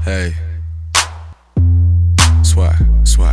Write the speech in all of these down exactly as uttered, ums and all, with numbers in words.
Hey, swag, swag.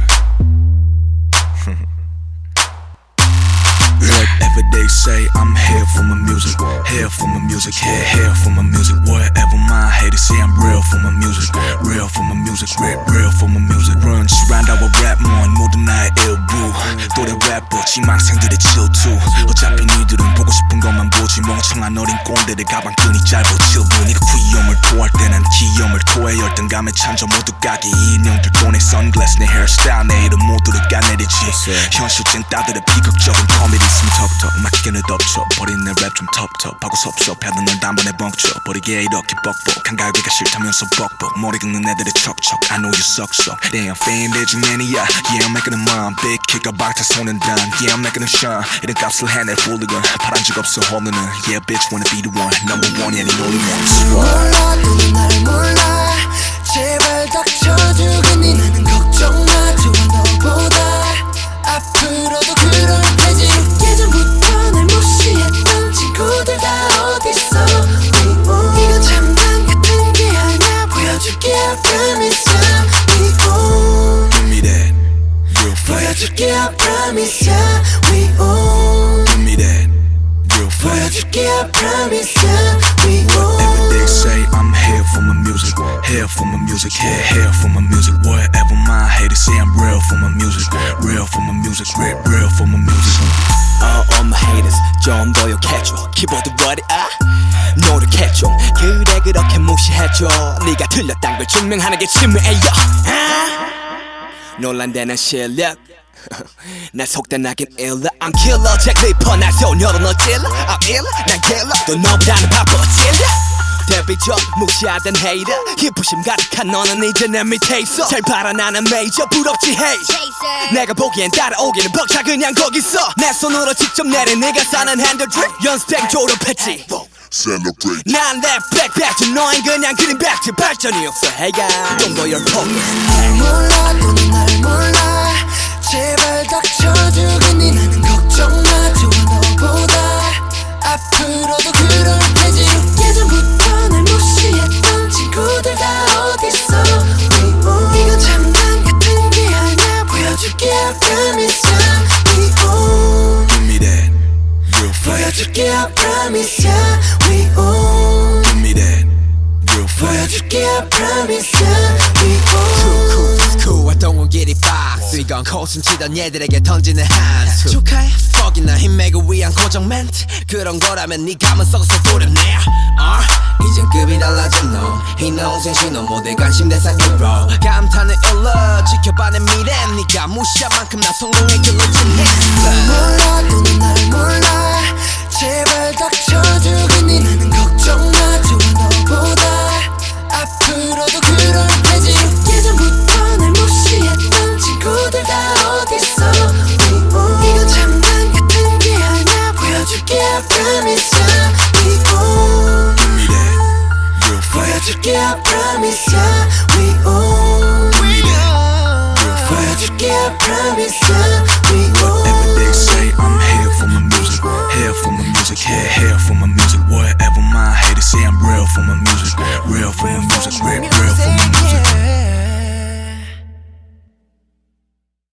Whatever they say, I'm here for my music. Here for my music, here, here for my music. Whatever my haters say, I'm real for my music. Real for my music, real, real for my music. Run, surround our rap mon 모든 나의 일부. 또래 래퍼, 지망생들의 질투. 어차피 니들은 보고 싶은 것만 보지. 멍청한 어린 꼰대들 가방끈이 짧아 칠부. 니가 귀염을 토할 때 난 기염을 토해. 열등감에 찬져 모두 까기. 인형들 돈에 선글라스 내 헤어스타일 내 이름 모두를 까내리지. 현실 찐따들의 비극적인 코미디 있으면 턱턱 막히게는 덮쳐 버린 내 랩 좀 텁텁하고 섭섭해도 널 단번에 벙쳐 버리게 이렇게 뻑뻑 한가위가 싫다면서 뻑뻑 머리 긁는 애들의 척척 I know you suck suck Damn fan 대중 매니아 Yeah I'm making them mine Big kick 방타 손은 단 Yeah I'm making them shine 이런 값을 해낼 훌리건 파란 적 없어 홈런은 Yeah bitch wanna be the one Number one yeah the only one 몰라 너는 날 몰라 제발 닥쳐주겠니 나는 걱정 마 좋아 너보다 앞으로도 그럴 테지 예전부터 날 무시했던 친구들 다 어딨어 이건 장난 같은 게 아니야 보여줄게 I promise ya We own Give me that real fast 보여줄게 I promise ya We own Give me that real fast 보여줄게 I promise ya We own Whatever they say I'm here for my music Here for my music Here, here for my music Whatever my haters say I'm real for my music Real for my music Real, real for my music All of my haters 좀 더 욕해줘 키보드 워리아 노력해줘 그래 그렇게 무시해줘 네가 틀렸단 걸 증명하는 게 치매야 논란되는 실력 날 속단하긴 일러 I'm killer 잭 리퍼 날 소녀로 너 찔러 I'm ill 난 killer 또 너보다는 바빠 찔러 데뷔전 무시하던 헤이터 희부심 가득한 너는 이제 내 밑에 있어 잘 봐라 나는 메이저 부럽지 헤이 내가 보기엔 따라오기는 벅차 그냥 거기서 내 손으로 직접 내린 네가 사는 핸들드립 연습생 졸업했지 Celebrate. 난 랩 백백지 너흰 그냥 그린 백지 발전이 없어 해가 좀 더 열폭 날 몰라 너는 날 몰라 제발 닥쳐주겠니 나는 걱정 마 좋아 너보다 앞으로도 그럴 테지 예전부터 날 무시했던 친구들 다 어딨어 이건 장난 같은 게 아니야 보여줄게 I promise ya We own Give me that real fast 보여줄게 I promise ya We own Give me that real fast 보여줄게 I promise ya We own cool cool cool 활동은 길이 박스 이건 코순 치던 얘들에게 던지는 한수 축하해 퍽이나 힘매고 위한 고정 멘트 그런 거라면 네 감은 썩어서 도렵네 uh, 이젠 급이 달라진 놈이 농생 신호 모두 관심 대상 유로 감탄을 일러 지켜봐 내 미래 네가 무시한 만큼 나 성공의 길로 진했어 몰라 너는 날 몰라 제발 닥쳐주겠니 나는 걱정 마 좋아 너보다 앞으로도 그럴 테지 예전부터 날 무시했던 친구들 다 어딨어 이건 장난 같은 게 아니야 보여줄게 I promise ya We own Give me that real fast 보여줄게 I promise ya We own Give me that real fast 보여줄게 I promise ya We own